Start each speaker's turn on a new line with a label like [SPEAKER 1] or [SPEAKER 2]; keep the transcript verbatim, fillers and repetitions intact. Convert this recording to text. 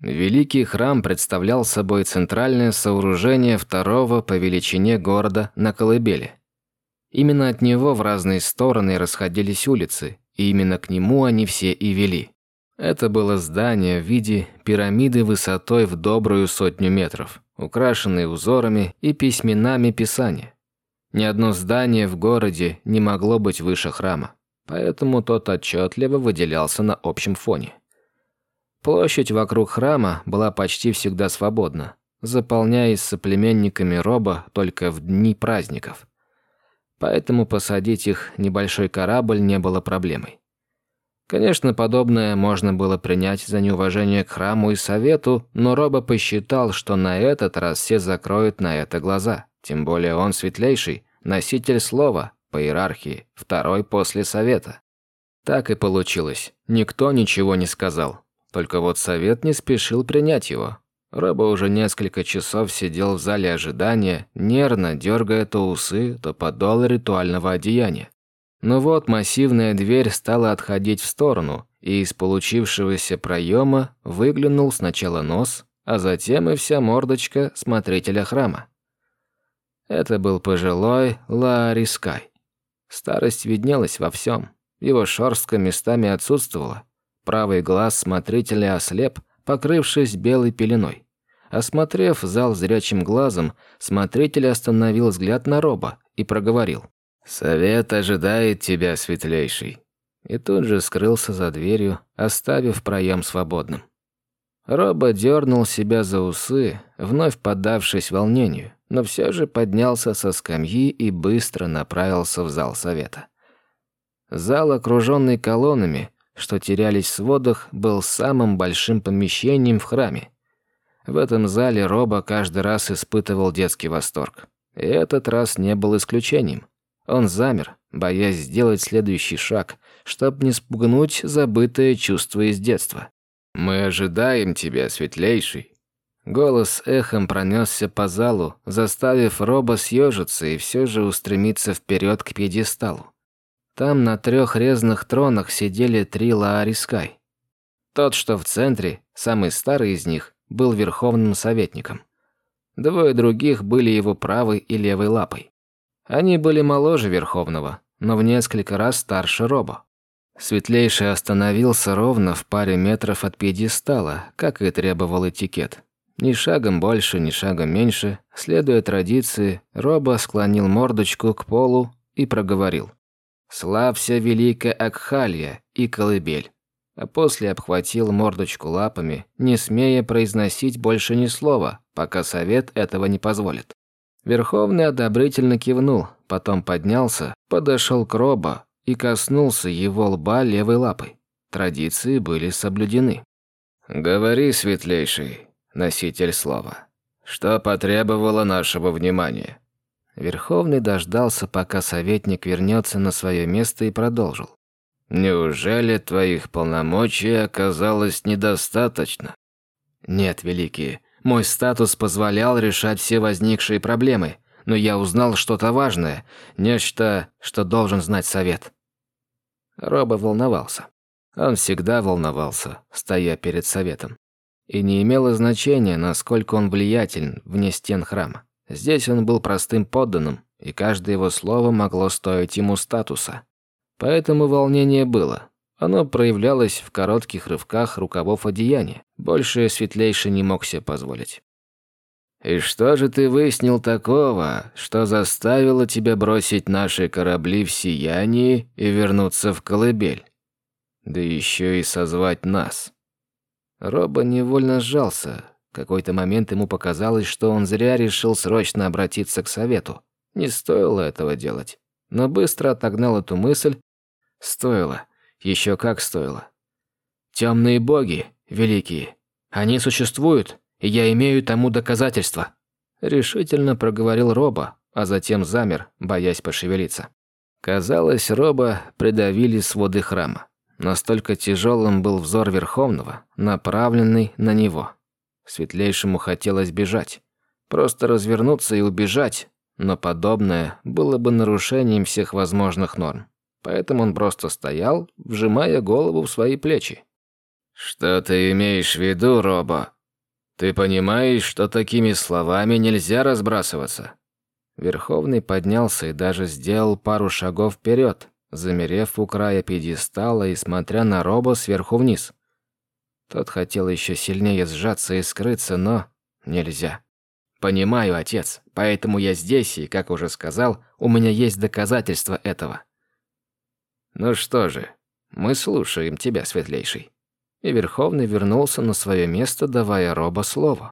[SPEAKER 1] Великий храм представлял собой центральное сооружение второго по величине города на колыбели. Именно от него в разные стороны расходились улицы, и именно к нему они все и вели. Это было здание в виде пирамиды высотой в добрую сотню метров, украшенное узорами и письменами Писания. Ни одно здание в городе не могло быть выше храма, поэтому тот отчетливо выделялся на общем фоне. Площадь вокруг храма была почти всегда свободна, заполняясь соплеменниками Роба только в дни праздников. Поэтому посадить их небольшой корабль не было проблемой. Конечно, подобное можно было принять за неуважение к храму и совету, но Роба посчитал, что на этот раз все закроют на это глаза. Тем более он светлейший, носитель слова, по иерархии, второй после совета. Так и получилось. Никто ничего не сказал. Только вот совет не спешил принять его. Роба уже несколько часов сидел в зале ожидания, нервно дергая то усы, то подолы ритуального одеяния. Но вот массивная дверь стала отходить в сторону, и из получившегося проема выглянул сначала нос, а затем и вся мордочка смотрителя храма. Это был пожилой Лаарискай. Старость виднелась во всем. Его шерстка местами отсутствовала. Правый глаз смотрителя ослеп, покрывшись белой пеленой. Осмотрев зал зрячим глазом, смотритель остановил взгляд на Роба и проговорил: «Совет ожидает тебя, светлейший». И тут же скрылся за дверью, оставив проем свободным. Роба дернул себя за усы, вновь поддавшись волнению, но все же поднялся со скамьи и быстро направился в зал совета. Зал, окруженный колоннами, что терялись в сводах, был самым большим помещением в храме. В этом зале Роба каждый раз испытывал детский восторг. И этот раз не был исключением. Он замер, боясь сделать следующий шаг, чтобы не спугнуть забытое чувство из детства. «Мы ожидаем тебя, светлейший». Голос эхом пронесся по залу, заставив Роба съежиться и все же устремиться вперед к пьедесталу. Там на трех резных тронах сидели три Лаарискай. Тот, что в центре, самый старый из них, был верховным советником. Двое других были его правой и левой лапой. Они были моложе Верховного, но в несколько раз старше Роба. Светлейший остановился ровно в паре метров от пьедестала, как и требовал этикет. Ни шагом больше, ни шагом меньше, следуя традиции, Роба склонил мордочку к полу и проговорил: «Славься, великая Акхалья и колыбель», а после обхватил мордочку лапами, не смея произносить больше ни слова, пока совет этого не позволит. Верховный одобрительно кивнул, потом поднялся, подошел к Роба и коснулся его лба левой лапой. Традиции были соблюдены. «Говори, светлейший, носитель слова, что потребовало нашего внимания». Верховный дождался, пока советник вернется на свое место, и продолжил: «Неужели твоих полномочий оказалось недостаточно?» «Нет, великие. Мой статус позволял решать все возникшие проблемы, но я узнал что-то важное, нечто, что должен знать совет». Роба волновался. Он всегда волновался, стоя перед советом. И не имело значения, насколько он влиятелен вне стен храма. Здесь он был простым подданным, и каждое его слово могло стоить ему статуса. Поэтому волнение было. Оно проявлялось в коротких рывках рукавов одеяния. Больше светлейший не мог себе позволить. «И что же ты выяснил такого, что заставило тебя бросить наши корабли в сиянии и вернуться в колыбель? Да еще и созвать нас». Роба невольно сжался. В какой-то момент ему показалось, что он зря решил срочно обратиться к совету. Не стоило этого делать. Но быстро отогнал эту мысль. Стоило. Еще как стоило. «Темные боги, великие, они существуют, и я имею тому доказательства», — решительно проговорил Роба, а затем замер, боясь пошевелиться. Казалось, Роба придавили своды храма. Настолько тяжелым был взор Верховного, направленный на него. Светлейшему хотелось бежать. Просто развернуться и убежать, но подобное было бы нарушением всех возможных норм. Поэтому он просто стоял, вжимая голову в свои плечи. «Что ты имеешь в виду, Роба?» «Ты понимаешь, что такими словами нельзя разбрасываться?» Верховный поднялся и даже сделал пару шагов вперед, замерев у края пьедестала и смотря на Робо сверху вниз. Тот хотел еще сильнее сжаться и скрыться, но нельзя. «Понимаю, отец, поэтому я здесь, и, как уже сказал, у меня есть доказательства этого». «Ну что же, мы слушаем тебя, светлейший». И Верховный вернулся на свое место, давая Робо слово.